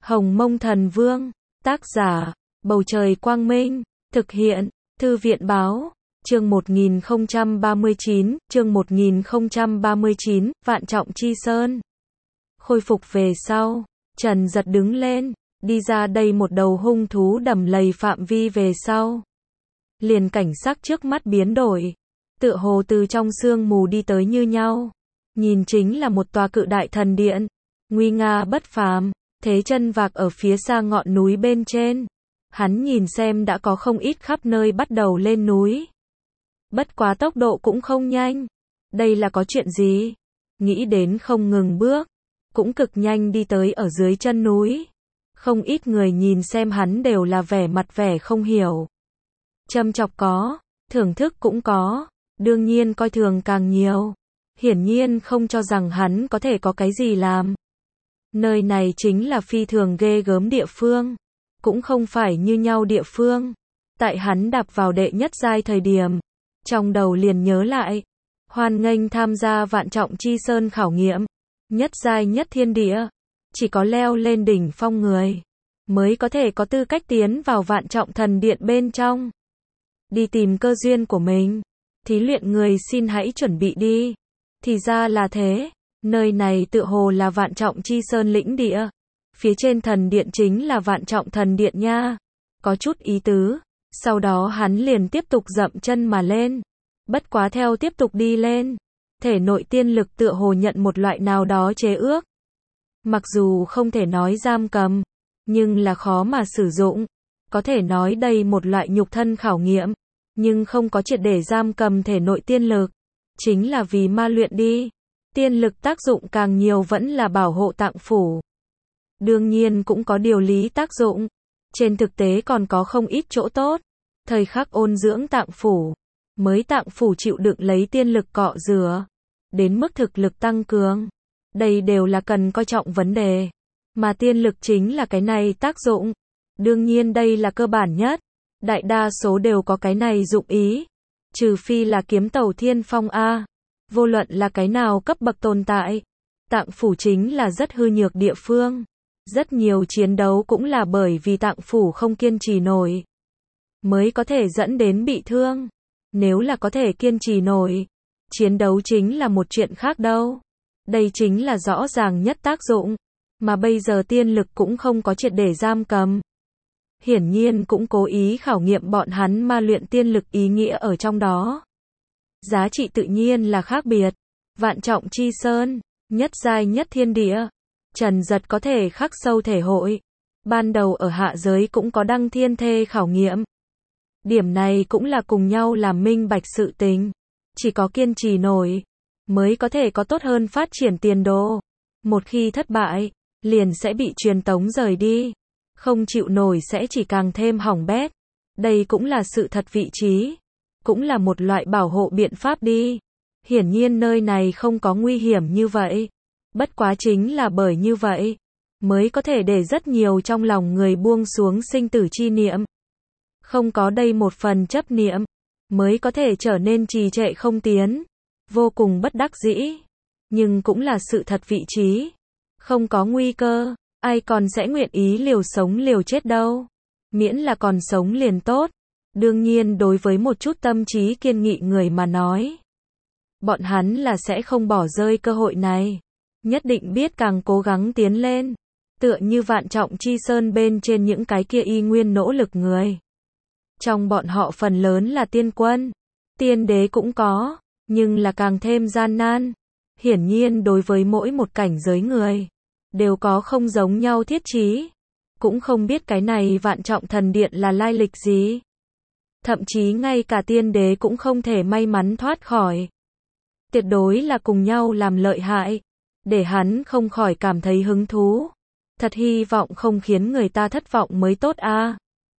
Hồng Mông Thần Vương, tác giả, Bầu Trời Quang Minh, thực hiện, Thư viện Báo, chương 1039, Vạn Trọng Chi Sơn. Khôi phục về sau, Trần Giật đứng lên, đi ra đây một đầu hung thú đầm lầy phạm vi về sau. Liền cảnh sắc trước mắt biến đổi, tựa hồ từ trong sương mù đi tới như nhau. Nhìn chính là một tòa cự đại thần điện, nguy nga bất phàm, thế chân vạc ở phía xa ngọn núi bên trên. Hắn nhìn xem đã có không ít khắp nơi bắt đầu lên núi. Bất quá tốc độ cũng không nhanh. Đây là có chuyện gì? Nghĩ đến không ngừng bước, cũng cực nhanh đi tới ở dưới chân núi. Không ít người nhìn xem hắn đều là vẻ mặt vẻ không hiểu. Châm chọc có, thưởng thức cũng có, đương nhiên coi thường càng nhiều. Hiển nhiên không cho rằng hắn có thể có cái gì làm. Nơi này chính là phi thường ghê gớm địa phương, cũng không phải như nhau địa phương. Tại hắn đạp vào đệ nhất giai thời điểm, trong đầu liền nhớ lại, hoan nghênh tham gia Vạn Trọng Chi Sơn khảo nghiệm, nhất giai nhất thiên địa, chỉ có leo lên đỉnh phong người mới có thể có tư cách tiến vào Vạn Trọng Thần Điện bên trong. Đi tìm cơ duyên của mình, thí luyện người xin hãy chuẩn bị đi. Thì ra là thế, nơi này tựa hồ là Vạn Trọng Chi Sơn lĩnh địa. Phía trên thần điện chính là Vạn Trọng Thần Điện nha. Có chút ý tứ. Sau đó hắn liền tiếp tục dậm chân mà lên. Bất quá theo tiếp tục đi lên, thể nội tiên lực tựa hồ nhận một loại nào đó chế ước. Mặc dù không thể nói giam cầm, nhưng là khó mà sử dụng. Có thể nói đây một loại nhục thân khảo nghiệm, nhưng không có triệt để giam cầm thể nội tiên lực. Chính là vì ma luyện đi. Tiên lực tác dụng càng nhiều vẫn là bảo hộ tạng phủ. Đương nhiên cũng có điều lý tác dụng. Trên thực tế còn có không ít chỗ tốt. Thời khắc ôn dưỡng tạng phủ, mới tạng phủ chịu đựng lấy tiên lực cọ rửa, đến mức thực lực tăng cường. Đây đều là cần coi trọng vấn đề. Mà tiên lực chính là cái này tác dụng. Đương nhiên đây là cơ bản nhất. Đại đa số đều có cái này dụng ý. Trừ phi là kiếm tàu thiên phong A. Vô luận là cái nào cấp bậc tồn tại. Tạng phủ chính là rất hư nhược địa phương. Rất nhiều chiến đấu cũng là bởi vì tạng phủ không kiên trì nổi, mới có thể dẫn đến bị thương. Nếu là có thể kiên trì nổi, chiến đấu chính là một chuyện khác đâu. Đây chính là rõ ràng nhất tác dụng. Mà bây giờ tiên lực cũng không có triệt để giam cầm. Hiển nhiên cũng cố ý khảo nghiệm bọn hắn ma luyện tiên lực ý nghĩa ở trong đó. Giá trị tự nhiên là khác biệt. Vạn Trọng Chi Sơn, nhất giai nhất thiên địa. Trần Giật có thể khắc sâu thể hội. Ban đầu ở hạ giới cũng có đăng thiên thê khảo nghiệm. Điểm này cũng là cùng nhau làm minh bạch sự tình. Chỉ có kiên trì nổi, mới có thể có tốt hơn phát triển tiền đồ. Một khi thất bại, liền sẽ bị truyền tống rời đi. Không chịu nổi sẽ chỉ càng thêm hỏng bét. Đây cũng là sự thật vị trí. Cũng là một loại bảo hộ biện pháp đi. Hiển nhiên nơi này không có nguy hiểm như vậy. Bất quá chính là bởi như vậy, mới có thể để rất nhiều trong lòng người buông xuống sinh tử chi niệm. Không có đây một phần chấp niệm, mới có thể trở nên trì trệ không tiến. Vô cùng bất đắc dĩ. Nhưng cũng là sự thật vị trí. Không có nguy cơ, ai còn sẽ nguyện ý liều sống liều chết đâu. Miễn là còn sống liền tốt. Đương nhiên đối với một chút tâm trí kiên nghị người mà nói, bọn hắn là sẽ không bỏ rơi cơ hội này. Nhất định biết càng cố gắng tiến lên. Tựa như Vạn Trọng Chi Sơn bên trên những cái kia y nguyên nỗ lực người. Trong bọn họ phần lớn là tiên quân. Tiên đế cũng có, nhưng là càng thêm gian nan. Hiển nhiên đối với mỗi một cảnh giới người, đều có không giống nhau thiết chí. Cũng không biết cái này Vạn Trọng Thần Điện là lai lịch gì. Thậm chí ngay cả tiên đế cũng không thể may mắn thoát khỏi. Tuyệt đối là cùng nhau làm lợi hại. Để hắn không khỏi cảm thấy hứng thú. Thật hy vọng không khiến người ta thất vọng mới tốt a.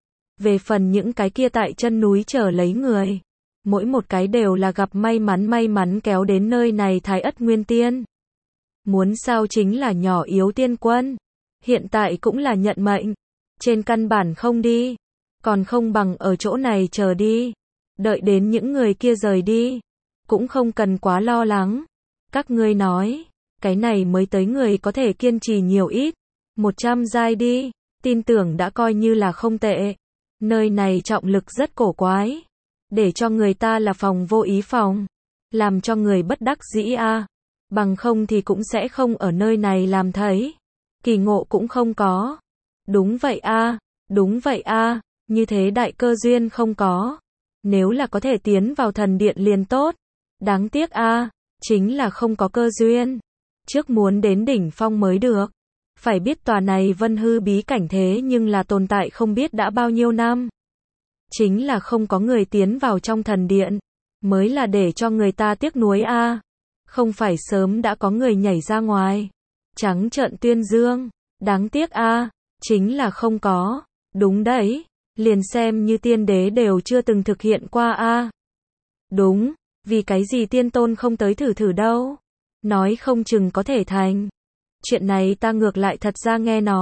Về phần những cái kia tại chân núi chờ lấy người, mỗi một cái đều là gặp may mắn kéo đến nơi này Thái Ất Nguyên Tiên. Muốn sao chính là nhỏ yếu tiên quân. Hiện tại cũng là nhận mệnh. Trên căn bản không đi. Còn không bằng ở chỗ này chờ đi. Đợi đến những người kia rời đi. Cũng không cần quá lo lắng. Các ngươi nói, cái này mới tới người có thể kiên trì nhiều ít. 100 giai đi, tin tưởng đã coi như là không tệ. Nơi này trọng lực rất cổ quái, để cho người ta là phòng vô ý phòng, làm cho người bất đắc dĩ a. Bằng không thì cũng sẽ không ở nơi này làm thấy. Kỳ ngộ cũng không có. Đúng vậy a, đúng vậy a, như thế đại cơ duyên không có. Nếu là có thể tiến vào thần điện liền tốt. Đáng tiếc a, chính là không có cơ duyên. Trước muốn đến đỉnh phong mới được. Phải biết tòa này Vân Hư bí cảnh thế nhưng là tồn tại không biết đã bao nhiêu năm. Chính là không có người tiến vào trong thần điện, mới là để cho người ta tiếc nuối a. Không phải sớm đã có người nhảy ra ngoài, trắng trợn tuyên dương, đáng tiếc a, chính là không có. Đúng đấy, liền xem như tiên đế đều chưa từng thực hiện qua a. Đúng, vì cái gì tiên tôn không tới thử thử đâu? Nói không chừng có thể thành. Chuyện này ta ngược lại thật ra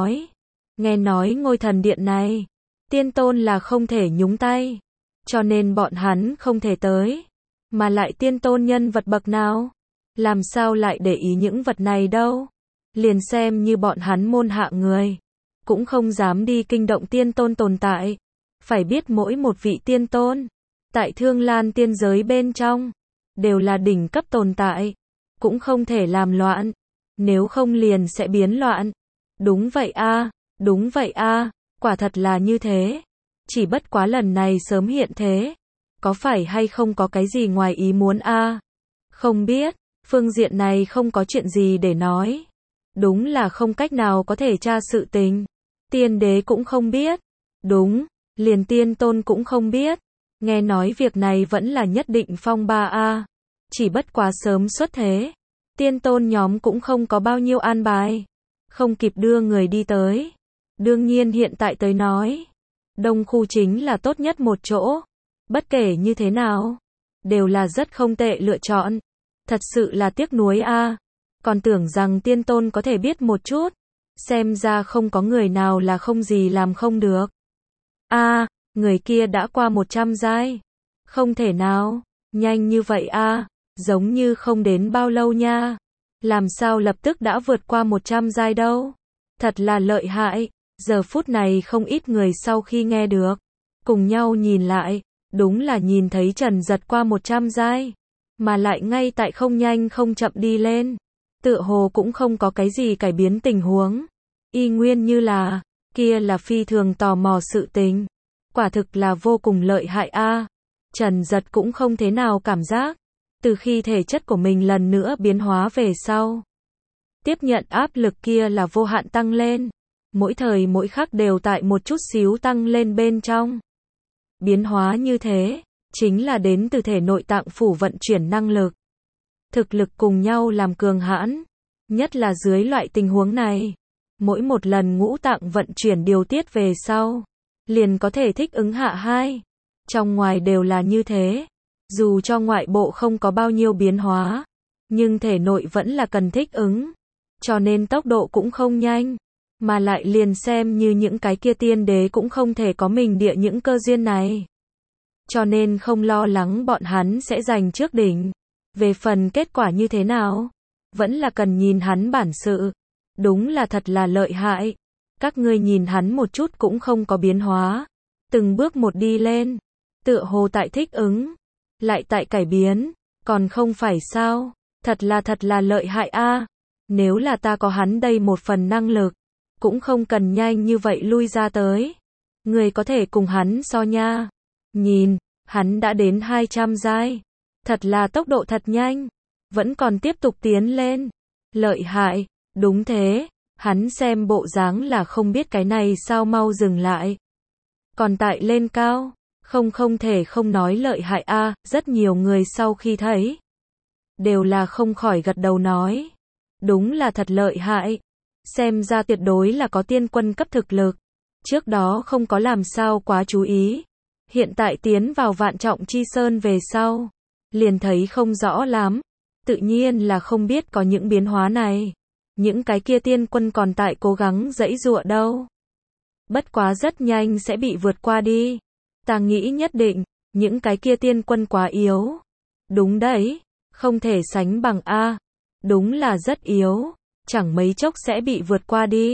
nghe nói ngôi thần điện này, tiên tôn là không thể nhúng tay, cho nên bọn hắn không thể tới. Mà lại tiên tôn nhân vật bậc nào? Làm sao lại để ý những vật này đâu? Liền xem như bọn hắn môn hạ người, cũng không dám đi kinh động tiên tôn tồn tại. Phải biết mỗi một vị tiên tôn, tại Thương Lan tiên giới bên trong, đều là đỉnh cấp tồn tại, cũng không thể làm loạn, nếu không liền sẽ biến loạn. Đúng vậy a, đúng vậy a, quả thật là như thế. Chỉ bất quá lần này sớm hiện thế, có phải hay không có cái gì ngoài ý muốn a? Không biết, phương diện này không có chuyện gì để nói. Đúng là không cách nào có thể tra sự tình. Tiên đế cũng không biết. Đúng, liền tiên tôn cũng không biết. Nghe nói việc này vẫn là nhất định phong ba a. Chỉ bất quá sớm xuất thế. Tiên tôn nhóm cũng không có bao nhiêu an bài. Không kịp đưa người đi tới. Đương nhiên hiện tại tới nói, Đông khu chính là tốt nhất một chỗ. Bất kể như thế nào, đều là rất không tệ lựa chọn. Thật sự là tiếc nuối a. Còn tưởng rằng tiên tôn có thể biết một chút. Xem ra không có người nào là không gì làm không được. A, người kia đã qua 100 giai. Không thể nào, nhanh như vậy a, giống như không đến bao lâu nha. Làm sao lập tức đã vượt qua 100 giai đâu? Thật là lợi hại. Giờ phút này không ít người sau khi nghe được, cùng nhau nhìn lại, đúng là nhìn thấy Trần Giật qua 100 giai, mà lại ngay tại không nhanh không chậm đi lên. Tựa hồ cũng không có cái gì cải biến tình huống. Y nguyên như là, kia là phi thường tò mò sự tình. Quả thực là vô cùng lợi hại a. Trần Giật cũng không thế nào cảm giác. Từ khi thể chất của mình lần nữa biến hóa về sau, tiếp nhận áp lực kia là vô hạn tăng lên. Mỗi thời mỗi khắc đều tại một chút xíu tăng lên bên trong. Biến hóa như thế, chính là đến từ thể nội tạng phủ vận chuyển năng lực. Thực lực cùng nhau làm cường hãn. Nhất là dưới loại tình huống này. Mỗi một lần ngũ tạng vận chuyển điều tiết về sau, liền có thể thích ứng hạ hai. Trong ngoài đều là như thế. Dù cho ngoại bộ không có bao nhiêu biến hóa, nhưng thể nội vẫn là cần thích ứng. Cho nên tốc độ cũng không nhanh. Mà lại liền xem như những cái kia tiên đế cũng không thể có mình địa những cơ duyên này. Cho nên không lo lắng bọn hắn sẽ giành trước đỉnh. Về phần kết quả như thế nào, vẫn là cần nhìn hắn bản sự. Đúng là thật là lợi hại. Các ngươi nhìn hắn một chút cũng không có biến hóa. Từng bước một đi lên. Tựa hồ tại thích ứng. Lại tại cải biến. Còn không phải sao. Thật là lợi hại a. Nếu là ta có hắn đây một phần năng lực, cũng không cần nhanh như vậy lui ra tới. Người có thể cùng hắn so nha. Nhìn, hắn đã đến 200 giai. Thật là tốc độ thật nhanh. Vẫn còn tiếp tục tiến lên. Lợi hại, đúng thế. Hắn xem bộ dáng là không biết cái này sao mau dừng lại. Còn tại lên cao. Không thể không nói lợi hại a. Rất nhiều người sau khi thấy, đều là không khỏi gật đầu nói. Đúng là thật lợi hại. Xem ra tuyệt đối là có tiên quân cấp thực lực. Trước đó không có làm sao quá chú ý. Hiện tại tiến vào Vạn Trọng Chi Sơn về sau, liền thấy không rõ lắm. Tự nhiên là không biết có những biến hóa này. Những cái kia tiên quân còn tại cố gắng giãy giụa đâu. Bất quá rất nhanh sẽ bị vượt qua đi. Ta nghĩ nhất định, những cái kia tiên quân quá yếu. Đúng đấy, không thể sánh bằng a. Đúng là rất yếu. Chẳng mấy chốc sẽ bị vượt qua đi.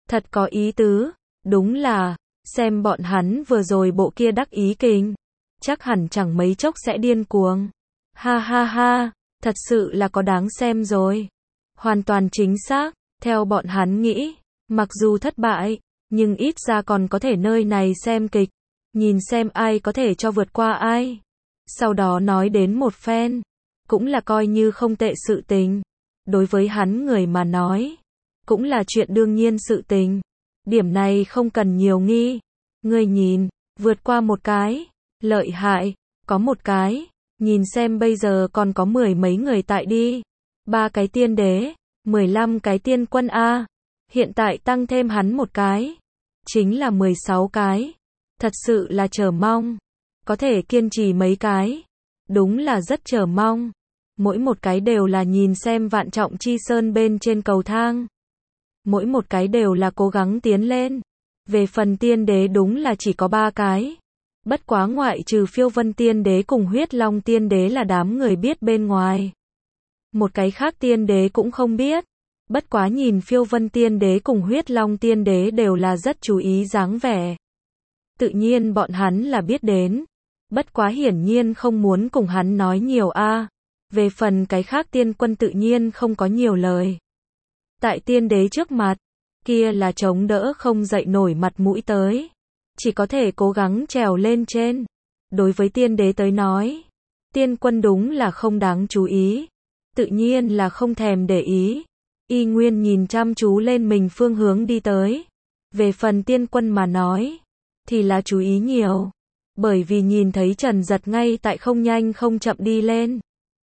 Thật có ý tứ, đúng là, xem bọn hắn vừa rồi bộ kia đắc ý kình, chắc hẳn chẳng mấy chốc sẽ điên cuồng. Ha ha ha, thật sự là có đáng xem rồi. Hoàn toàn chính xác, theo bọn hắn nghĩ, mặc dù thất bại, nhưng ít ra còn có thể nơi này xem kịch, nhìn xem ai có thể cho vượt qua ai. Sau đó nói đến một phen, cũng là coi như không tệ sự tình. Đối với hắn người mà nói, cũng là chuyện đương nhiên sự tình. Điểm này không cần nhiều nghi. Ngươi nhìn, vượt qua một cái, lợi hại, có một cái, nhìn xem bây giờ còn có 10 mấy người tại đi. 3 cái tiên đế, 15 cái tiên quân A. Hiện tại tăng thêm hắn một cái, chính là 16 cái. Thật sự là chờ mong. Có thể kiên trì mấy cái. Đúng là rất chờ mong. Mỗi một cái đều là nhìn xem Vạn Trọng Chi Sơn bên trên cầu thang. Mỗi một cái đều là cố gắng tiến lên. Về phần tiên đế đúng là chỉ có 3 cái. Bất quá ngoại trừ Phiêu Vân tiên đế cùng Huyết Long tiên đế là đám người biết bên ngoài. Một cái khác tiên đế cũng không biết. Bất quá nhìn Phiêu Vân tiên đế cùng Huyết Long tiên đế đều là rất chú ý dáng vẻ. Tự nhiên bọn hắn là biết đến. Bất quá hiển nhiên không muốn cùng hắn nói nhiều a. Về phần cái khác tiên quân tự nhiên không có nhiều lời. Tại tiên đế trước mặt, kia là chống đỡ không dậy nổi mặt mũi tới. Chỉ có thể cố gắng trèo lên trên. Đối với tiên đế tới nói, tiên quân đúng là không đáng chú ý. Tự nhiên là không thèm để ý. Y nguyên nhìn chăm chú lên mình phương hướng đi tới. Về phần tiên quân mà nói, thì là chú ý nhiều. Bởi vì nhìn thấy Trần Giật ngay tại không nhanh không chậm đi lên.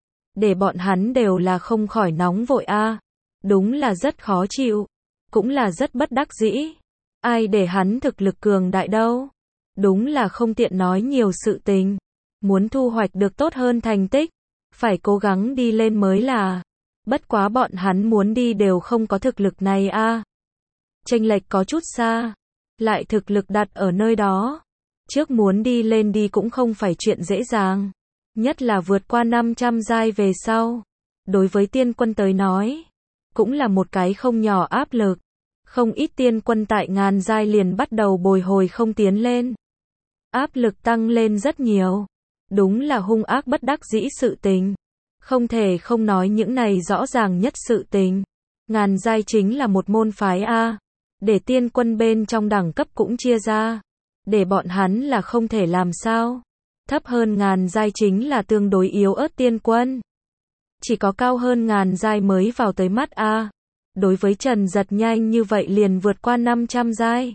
Để bọn hắn đều là không khỏi nóng vội a. Đúng là rất khó chịu. Cũng là rất bất đắc dĩ. Ai để hắn thực lực cường đại đâu. Đúng là không tiện nói nhiều sự tình. Muốn thu hoạch được tốt hơn thành tích, phải cố gắng đi lên mới là. Bất quá bọn hắn muốn đi đều không có thực lực này a. Chênh lệch có chút xa. Lại thực lực đặt ở nơi đó. Trước muốn đi lên đi cũng không phải chuyện dễ dàng. Nhất là vượt qua 500 giai về sau. Đối với tiên quân tới nói, cũng là một cái không nhỏ áp lực. Không ít tiên quân tại ngàn giai liền bắt đầu bồi hồi không tiến lên. Áp lực tăng lên rất nhiều. Đúng là hung ác bất đắc dĩ sự tình. Không thể không nói những này rõ ràng nhất sự tình. Ngàn giai chính là một môn phái A. Để tiên quân bên trong đẳng cấp cũng chia ra. Để bọn hắn là không thể làm sao. Thấp hơn ngàn giai chính là tương đối yếu ớt tiên quân. Chỉ có cao hơn ngàn giai mới vào tới mắt A. Đối với Trần Giật nhanh như vậy liền vượt qua 500 giai.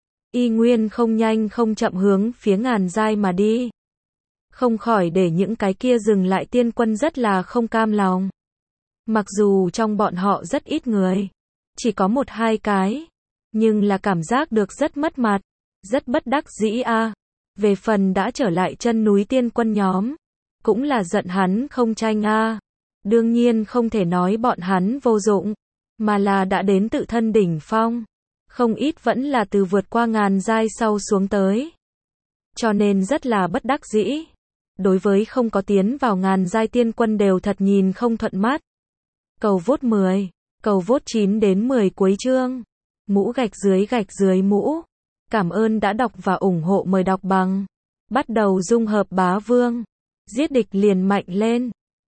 Y nguyên không nhanh không chậm hướng phía ngàn giai mà đi. Không khỏi để những cái kia dừng lại tiên quân rất là không cam lòng. Mặc dù trong bọn họ rất ít người. Chỉ có 1-2 cái. Nhưng là cảm giác được rất mất mặt. Rất bất đắc dĩ a. Về phần đã trở lại chân núi tiên quân nhóm. Cũng là giận hắn không tranh a. Đương nhiên không thể nói bọn hắn vô dụng. Mà là đã đến tự thân đỉnh phong. Không ít vẫn là từ vượt qua ngàn giai sau xuống tới. Cho nên rất là bất đắc dĩ. Đối với không có tiến vào ngàn giai tiên quân đều thật nhìn không thuận mắt. Cầu vote 10, cầu vote 9 đến 10 cuối chương. Mũ gạch dưới mũ. Cảm ơn đã đọc và ủng hộ, mời đọc bằng. Bắt đầu dung hợp bá vương. Giết địch liền mạnh lên.